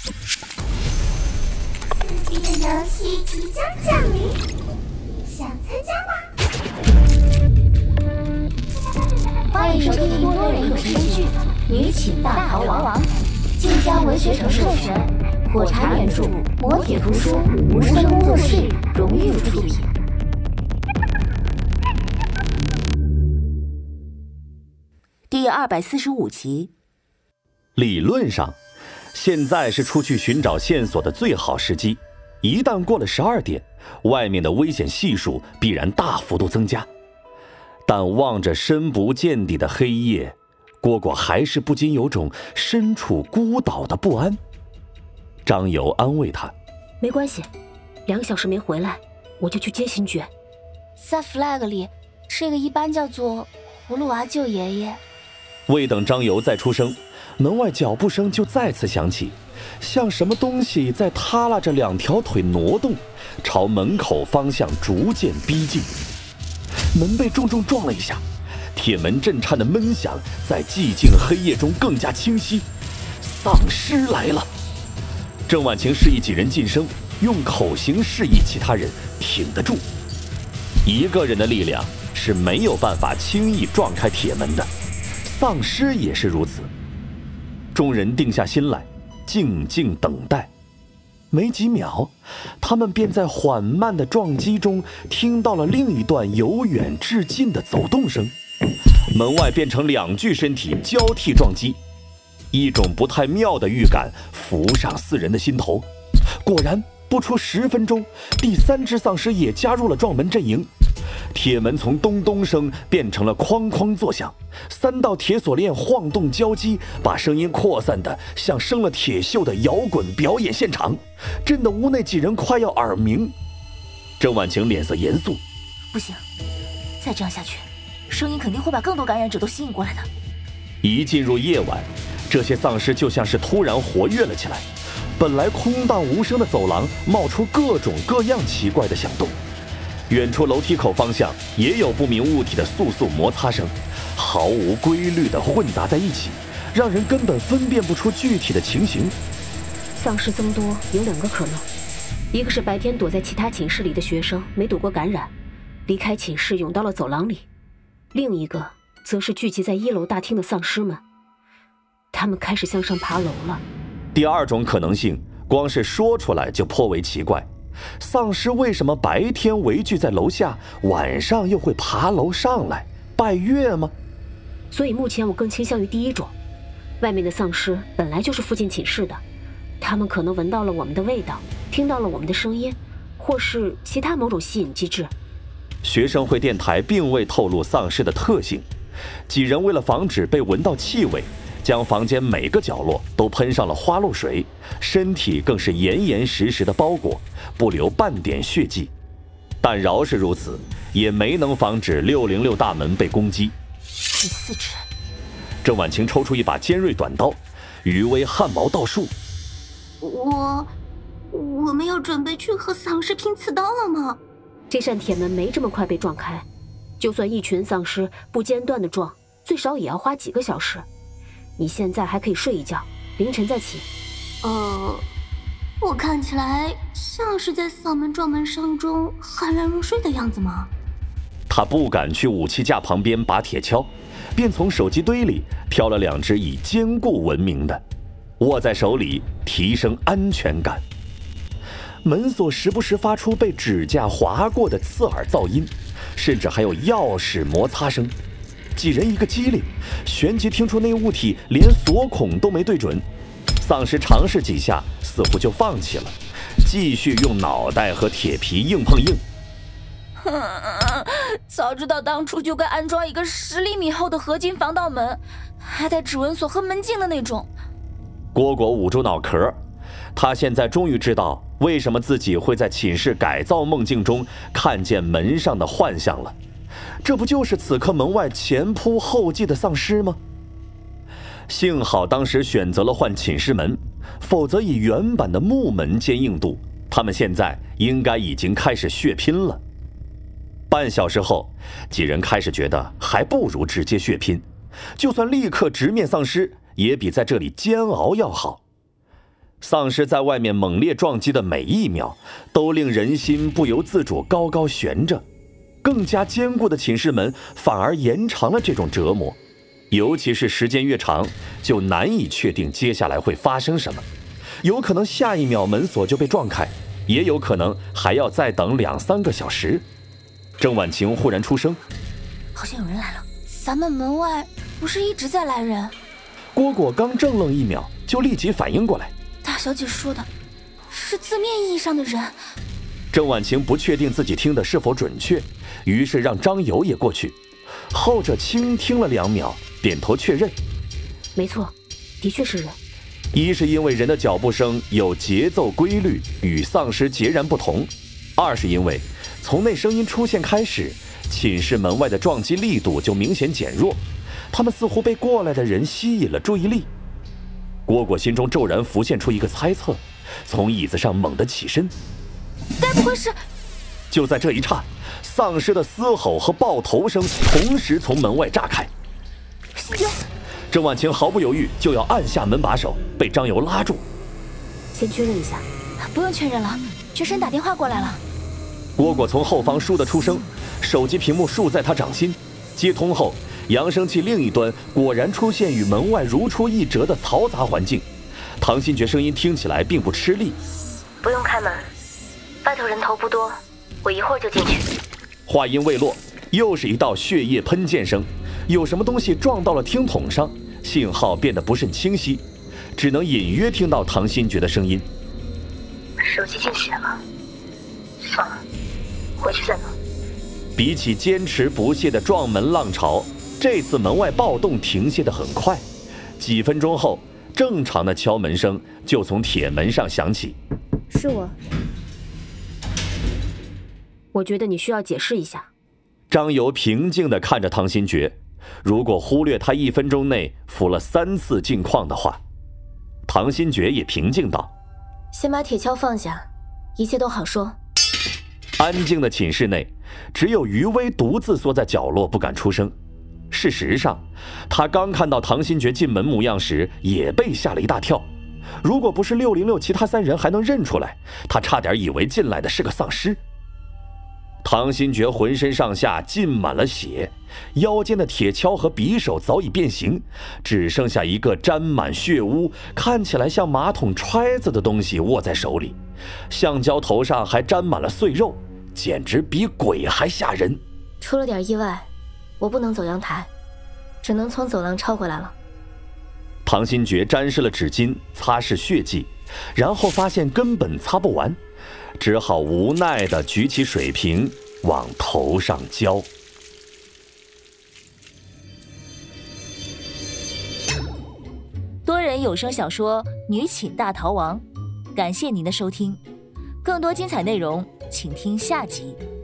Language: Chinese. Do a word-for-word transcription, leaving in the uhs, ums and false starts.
刺激的游戏即将降临，想参加吗？欢迎收听多人有声剧《女寝大逃亡》，晋江文学城授权，火柴原著，磨铁图书，无声工作室荣誉出品。 第二百四十五集。 理论上，现在是出去寻找线索的最好时机。一旦过了十二点，外面的危险系数必然大幅度增加。但望着深不见底的黑夜，蝈蝈还是不禁有种身处孤岛的不安。张游安慰他： 没关系，两个小时没回来，我就去接新爵。 在 flag 里，这个一般叫做葫芦娃舅爷爷。 未等张游再出声，门外脚步声就再次响起，像什么东西在耷拉着两条腿挪动，朝门口方向逐渐逼近。门被重重撞了一下，铁门震颤的闷响在寂静黑夜中更加清晰。丧尸来了！郑婉晴示意几人噤声，用口型示意其他人挺得住。一个人的力量是没有办法轻易撞开铁门的，丧尸也是如此。众人定下心来，静静等待。没几秒，他们便在缓慢的撞击中听到了另一段由远至近的走动声。门外变成两具身体交替撞击，一种不太妙的预感浮上四人的心头。果然，不出十分钟，第三只丧尸也加入了撞门阵营。铁门从咚咚声变成了哐哐作响，三道铁锁链晃动交击，把声音扩散的像生了铁锈的摇滚表演现场，震得屋内几人快要耳鸣。郑婉晴脸色严肃： 不行，再这样下去，声音肯定会把更多感染者都吸引过来的。 一进入夜晚，这些丧尸就像是突然活跃了起来，本来空荡无声的走廊冒出各种各样奇怪的响动。远处楼梯口方向也有不明物体的簌簌摩擦声，毫无规律地混杂在一起，让人根本分辨不出具体的情形。 丧尸增多有两个可能，一个是白天躲在其他寝室里的学生没躲过感染，离开寝室涌到了走廊里，另一个则是聚集在一楼大厅的丧尸们，他们开始向上爬楼了。 第二种可能性，光是说出来就颇为奇怪。丧尸为什么白天围聚在楼下，晚上又会爬楼上来拜月吗？ 所以目前我更倾向于第一种，外面的丧尸本来就是附近寝室的，他们可能闻到了我们的味道，听到了我们的声音，或是其他某种吸引机制。 学生会电台并未透露丧尸的特性，几人为了防止被闻到气味，将房间每个角落都喷上了花露水，身体更是严严实实的包裹，不留半点血迹。但饶是如此，也没能防止六零六大门被攻击。 第四只。 郑婉晴抽出一把尖锐短刀，余威汗毛倒竖。 我我们要准备去和丧尸拼刺刀了吗？ 这扇铁门没这么快被撞开，就算一群丧尸不间断的撞，最少也要花几个小时。你现在还可以睡一觉，凌晨再起。 呃，我看起来像是在丧门撞门声中酣然入睡的样子吗？ 他不敢去武器架旁边拔铁锹，便从手机堆里挑了两只以坚固闻名的，握在手里提升安全感。门锁时不时发出被指甲划过的刺耳噪音，甚至还有钥匙摩擦声。几人一个机灵，旋即听出那物体连锁孔都没对准。丧尸尝试几下，似乎就放弃了，继续用脑袋和铁皮硬碰硬。 早知道当初就该安装一个十厘米厚的合金防盗门，还带指纹锁和门禁的那种。 蝈蝈捂住脑壳，他现在终于知道为什么自己会在寝室改造梦境中看见门上的幻象了。这不就是此刻门外前仆后继的丧尸吗？幸好当时选择了换寝室门，否则以原版的木门坚硬度，他们现在应该已经开始血拼了。半小时后，几人开始觉得还不如直接血拼，就算立刻直面丧尸，也比在这里煎熬要好。 丧尸在外面猛烈撞击的每一秒，都令人心不由自主高高悬着。更加坚固的寝室门反而延长了这种折磨，尤其是时间越长，就难以确定接下来会发生什么。有可能下一秒门锁就被撞开，也有可能还要再等两三个小时。郑婉晴忽然出声：“ 好像有人来了。咱们门外不是一直在来人？” 蝈蝈刚怔愣一秒，就立即反应过来。 大小姐说的是字面意义上的人。 郑婉晴不确定自己听的是否准确，于是让张友也过去。后者轻听了两秒，点头确认：“ 没错，的确是人。” 一是因为人的脚步声有节奏规律，与丧尸截然不同；二是因为从那声音出现开始，寝室门外的撞击力度就明显减弱，他们似乎被过来的人吸引了注意力。蝈蝈心中骤然浮现出一个猜测，从椅子上猛地起身。 该不会是…… 就在这一刹，丧尸的嘶吼和爆头声同时从门外炸开。 心觉， 郑婉晴毫不犹豫就要按下门把手，被张游拉住。 先确认一下。 不用确认了，学生打电话过来了。 蝈蝈从后方倏地出声，手机屏幕竖在他掌心，接通后，扬声器另一端果然出现与门外如出一辙的嘈杂环境。唐新觉声音听起来并不吃力：“ 不用开门，外头人头不多，我一会儿就进去。” 话音未落，又是一道血液喷溅声，有什么东西撞到了听筒上，信号变得不甚清晰，只能隐约听到唐新觉的声音：“ 手机进血了，算了，回去再弄。” 比起坚持不懈的撞门浪潮，这次门外暴动停歇得很快。几分钟后，正常的敲门声就从铁门上响起。 “是我。”“我觉得你需要解释一下。” 张游平静地看着唐新觉，如果忽略他一分钟内服了三次镜框的话。唐新觉也平静道：“ 先把铁锹放下，一切都好说。” 安静的寝室内，只有余威独自缩在角落不敢出声。事实上，他刚看到唐新觉进门模样时也被吓了一大跳，如果不是六零六其他三人还能认出来，他差点以为进来的是个丧尸。唐新觉浑身上下浸满了血，腰间的铁锹和匕首早已变形，只剩下一个沾满血污、看起来像马桶揣子的东西握在手里，橡胶头上还沾满了碎肉，简直比鬼还吓人。 出了点意外，我不能走阳台，只能从走廊抄回来了。 唐新觉沾湿了纸巾擦拭血迹，然后发现根本擦不完，只好无奈地举起水瓶往头上浇。 多人有声小说《女寝大逃亡》，感谢您的收听，更多精彩内容请听下集。